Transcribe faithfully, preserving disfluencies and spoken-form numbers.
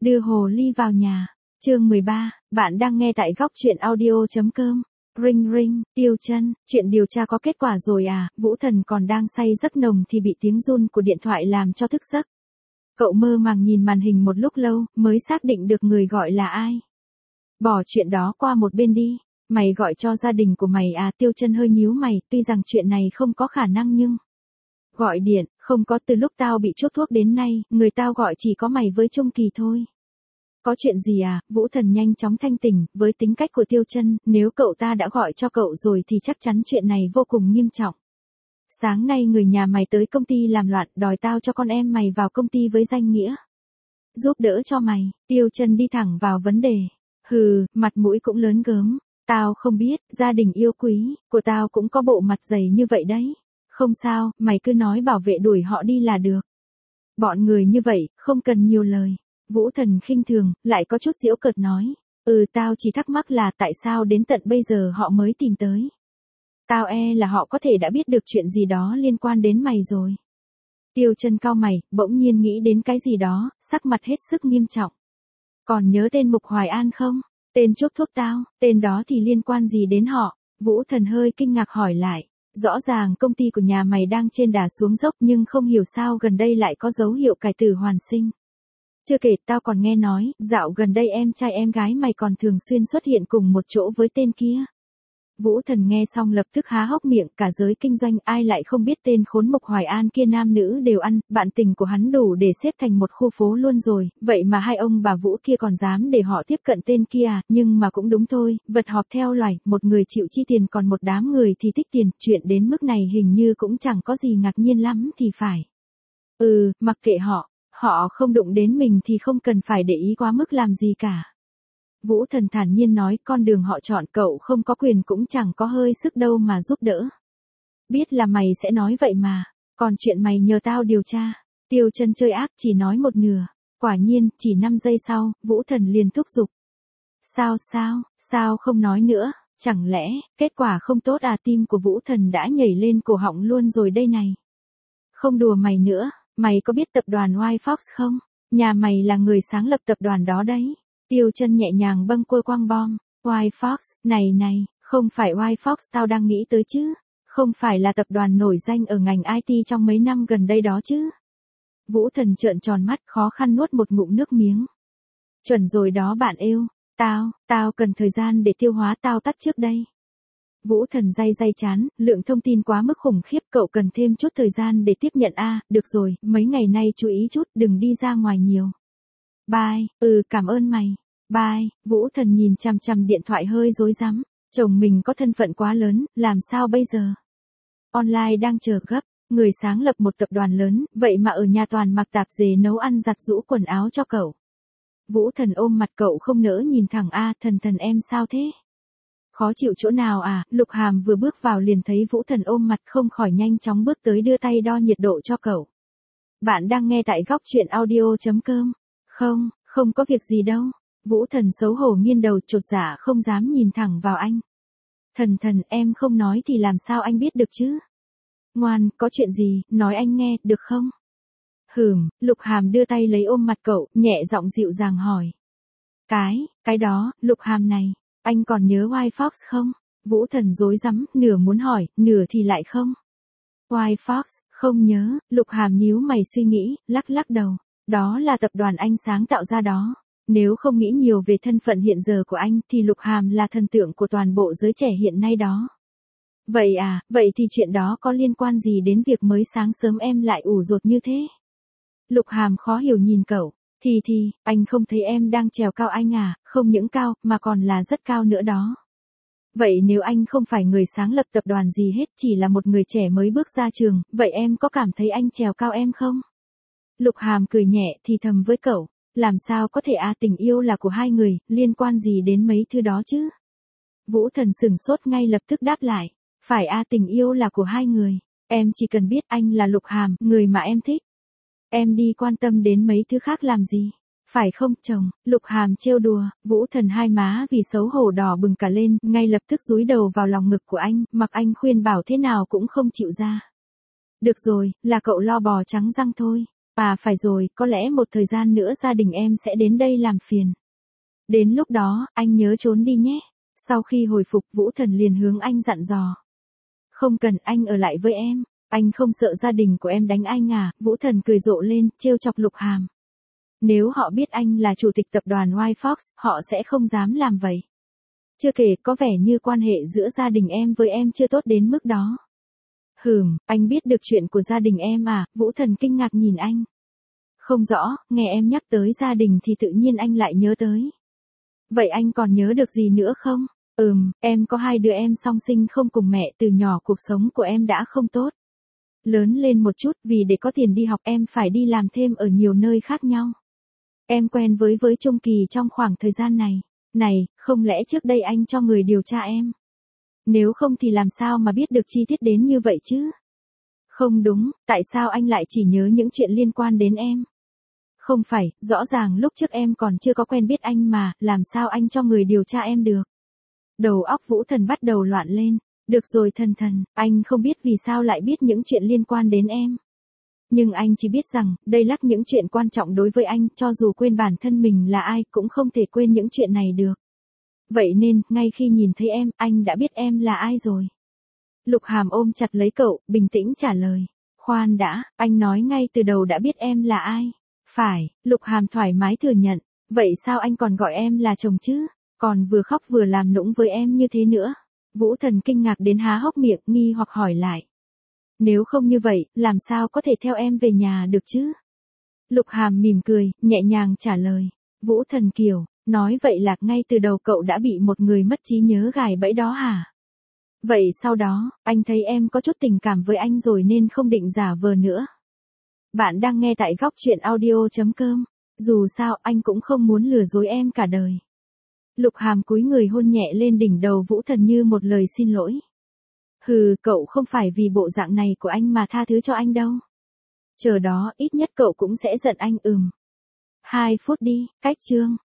Đưa hồ ly vào nhà. Chương mười ba, bạn đang nghe tại góc truyện audio.com. Ring ring, Tiêu Chân, chuyện điều tra có kết quả rồi à? Vũ Thần còn đang say giấc nồng thì bị tiếng run của điện thoại làm cho thức giấc. Cậu mơ màng nhìn màn hình một lúc lâu, mới xác định được người gọi là ai. Bỏ chuyện đó qua một bên đi, mày gọi cho gia đình của mày à? Tiêu Chân hơi nhíu mày, tuy rằng chuyện này không có khả năng nhưng... Gọi điện, không có, từ lúc tao bị chốt thuốc đến nay, người tao gọi chỉ có mày với Trung Kỳ thôi. Có chuyện gì à? Vũ Thần nhanh chóng thanh tỉnh, với tính cách của Tiêu Chân, nếu cậu ta đã gọi cho cậu rồi thì chắc chắn chuyện này vô cùng nghiêm trọng. Sáng nay người nhà mày tới công ty làm loạn, đòi tao cho con em mày vào công ty với danh nghĩa giúp đỡ cho mày. Tiêu Chân đi thẳng vào vấn đề. Hừ, mặt mũi cũng lớn gớm. Tao không biết, gia đình yêu quý của tao cũng có bộ mặt dày như vậy đấy. Không sao, mày cứ nói bảo vệ đuổi họ đi là được. Bọn người như vậy, không cần nhiều lời. Vũ Thần khinh thường, lại có chút giễu cợt nói. Ừ, tao chỉ thắc mắc là tại sao đến tận bây giờ họ mới tìm tới. Tao e là họ có thể đã biết được chuyện gì đó liên quan đến mày rồi. Tiêu Chân cau mày, bỗng nhiên nghĩ đến cái gì đó, sắc mặt hết sức nghiêm trọng. Còn nhớ tên Mục Hoài An không? Tên chốt thuốc tao, tên đó thì liên quan gì đến họ? Vũ Thần hơi kinh ngạc hỏi lại. Rõ ràng công ty của nhà mày đang trên đà xuống dốc nhưng không hiểu sao gần đây lại có dấu hiệu cải tử hoàn sinh. Chưa kể tao còn nghe nói, dạo gần đây em trai em gái mày còn thường xuyên xuất hiện cùng một chỗ với tên kia. Vũ Thần nghe xong lập tức há hốc miệng, cả giới kinh doanh ai lại không biết tên khốn Mục Hoài An kia, nam nữ đều ăn, bạn tình của hắn đủ để xếp thành một khu phố luôn rồi, vậy mà hai ông bà Vũ kia còn dám để họ tiếp cận tên kia à? Nhưng mà cũng đúng thôi, vật họp theo loài, một người chịu chi tiền còn một đám người thì thích tiền, chuyện đến mức này hình như cũng chẳng có gì ngạc nhiên lắm thì phải. Ừ, mặc kệ họ, họ không đụng đến mình thì không cần phải để ý quá mức làm gì cả. Vũ Thần thản nhiên nói, con đường họ chọn cậu không có quyền cũng chẳng có hơi sức đâu mà giúp đỡ. Biết là mày sẽ nói vậy mà, còn chuyện mày nhờ tao điều tra. Tiêu Chân chơi ác chỉ nói một nửa, quả nhiên, chỉ năm giây sau, Vũ Thần liền thúc giục. Sao sao, sao không nói nữa, chẳng lẽ, kết quả không tốt à? Tim của Vũ Thần đã nhảy lên cổ họng luôn rồi đây này. Không đùa mày nữa, mày có biết tập đoàn White Fox không? Nhà mày là người sáng lập tập đoàn đó đấy. Tiêu Chân nhẹ nhàng bâng quơ quang bom. White Fox, này này, không phải White Fox tao đang nghĩ tới chứ. Không phải là tập đoàn nổi danh ở ngành i tê trong mấy năm gần đây đó chứ. Vũ Thần trợn tròn mắt, khó khăn nuốt một ngụm nước miếng. Chuẩn rồi đó bạn yêu, tao, tao cần thời gian để tiêu hóa, tao tắt trước đây. Vũ Thần day day chán, lượng thông tin quá mức khủng khiếp, cậu cần thêm chút thời gian để tiếp nhận a. À, được rồi, mấy ngày nay chú ý chút, đừng đi ra ngoài nhiều. Bye, ừ cảm ơn mày. Bye, Vũ Thần nhìn chằm chằm điện thoại hơi rối rắm, chồng mình có thân phận quá lớn, làm sao bây giờ? Online đang chờ gấp, người sáng lập một tập đoàn lớn, vậy mà ở nhà toàn mặc tạp dề nấu ăn giặt giũ quần áo cho cậu. Vũ Thần ôm mặt cậu không nỡ nhìn thẳng. A, Thần Thần em sao thế? Khó chịu chỗ nào à? Lục Hàm vừa bước vào liền thấy Vũ Thần ôm mặt không khỏi nhanh chóng bước tới đưa tay đo nhiệt độ cho cậu. Bạn đang nghe tại góc truyện audio.com. Không, không có việc gì đâu. Vũ Thần xấu hổ nghiêng đầu, chột dạ không dám nhìn thẳng vào anh. Thần Thần, em không nói thì làm sao anh biết được chứ? Ngoan, có chuyện gì, nói anh nghe, được không? Hừm, Lục Hàm đưa tay lấy ôm mặt cậu, nhẹ giọng dịu dàng hỏi. Cái, cái đó, Lục Hàm này, anh còn nhớ White Fox không? Vũ Thần rối rắm, nửa muốn hỏi, nửa thì lại không. White Fox, không nhớ, Lục Hàm nhíu mày suy nghĩ, lắc lắc đầu. Đó là tập đoàn anh sáng tạo ra đó. Nếu không nghĩ nhiều về thân phận hiện giờ của anh thì Lục Hàm là thần tượng của toàn bộ giới trẻ hiện nay đó. Vậy à, vậy thì chuyện đó có liên quan gì đến việc mới sáng sớm em lại ủ rột như thế? Lục Hàm khó hiểu nhìn cậu. Thì thì, anh không thấy em đang trèo cao anh à, không những cao, mà còn là rất cao nữa đó. Vậy nếu anh không phải người sáng lập tập đoàn gì hết, chỉ là một người trẻ mới bước ra trường, vậy em có cảm thấy anh trèo cao em không? Lục Hàm cười nhẹ thì thầm với cậu. Làm sao có thể à, tình yêu là của hai người, liên quan gì đến mấy thứ đó chứ? Vũ Thần sửng sốt ngay lập tức đáp lại. Phải à, tình yêu là của hai người. Em chỉ cần biết anh là Lục Hàm, người mà em thích. Em đi quan tâm đến mấy thứ khác làm gì? Phải không chồng? Lục Hàm trêu đùa. Vũ Thần hai má vì xấu hổ đỏ bừng cả lên, ngay lập tức dúi đầu vào lòng ngực của anh, mặc anh khuyên bảo thế nào cũng không chịu ra. Được rồi, là cậu lo bò trắng răng thôi. À phải rồi, có lẽ một thời gian nữa gia đình em sẽ đến đây làm phiền. Đến lúc đó, anh nhớ trốn đi nhé. Sau khi hồi phục, Vũ Thần liền hướng anh dặn dò. Không cần, anh ở lại với em. Anh không sợ gia đình của em đánh anh à? Vũ Thần cười rộ lên, trêu chọc Lục Hàm. Nếu họ biết anh là chủ tịch tập đoàn White Fox, họ sẽ không dám làm vậy. Chưa kể, có vẻ như quan hệ giữa gia đình em với em chưa tốt đến mức đó. Hừm, anh biết được chuyện của gia đình em à? Vũ Thần kinh ngạc nhìn anh. Không rõ, nghe em nhắc tới gia đình thì tự nhiên anh lại nhớ tới. Vậy anh còn nhớ được gì nữa không? Ừm, em có hai đứa em song sinh không cùng mẹ, từ nhỏ cuộc sống của em đã không tốt. Lớn lên một chút, vì để có tiền đi học em phải đi làm thêm ở nhiều nơi khác nhau. Em quen với với Trung Kỳ trong khoảng thời gian này. Này, không lẽ trước đây anh cho người điều tra em? Nếu không thì làm sao mà biết được chi tiết đến như vậy chứ? Không đúng, tại sao anh lại chỉ nhớ những chuyện liên quan đến em? Không phải, rõ ràng lúc trước em còn chưa có quen biết anh mà, làm sao anh cho người điều tra em được? Đầu óc Vũ Thần bắt đầu loạn lên. Được rồi Thần Thần, anh không biết vì sao lại biết những chuyện liên quan đến em. Nhưng anh chỉ biết rằng, đây là những chuyện quan trọng đối với anh, cho dù quên bản thân mình là ai cũng không thể quên những chuyện này được. Vậy nên, ngay khi nhìn thấy em, anh đã biết em là ai rồi. Lục Hàm ôm chặt lấy cậu, bình tĩnh trả lời. Khoan đã, anh nói ngay từ đầu đã biết em là ai. Phải, Lục Hàm thoải mái thừa nhận. Vậy sao anh còn gọi em là chồng chứ? Còn vừa khóc vừa làm nũng với em như thế nữa. Vũ Thần kinh ngạc đến há hốc miệng, nghi hoặc hỏi lại. Nếu không như vậy, làm sao có thể theo em về nhà được chứ? Lục Hàm mỉm cười, nhẹ nhàng trả lời. Vũ Thần Kiều, nói vậy là ngay từ đầu cậu đã bị một người mất trí nhớ gài bẫy đó hả? Vậy sau đó, anh thấy em có chút tình cảm với anh rồi nên không định giả vờ nữa. Bạn đang nghe tại góc truyện audio.com. Dù sao, anh cũng không muốn lừa dối em cả đời. Lục Hàm cúi người hôn nhẹ lên đỉnh đầu Vũ Thần như một lời xin lỗi. Hừ, cậu không phải vì bộ dạng này của anh mà tha thứ cho anh đâu. Chờ đó, ít nhất cậu cũng sẽ giận anh ừm. Hai phút đi, cách chương.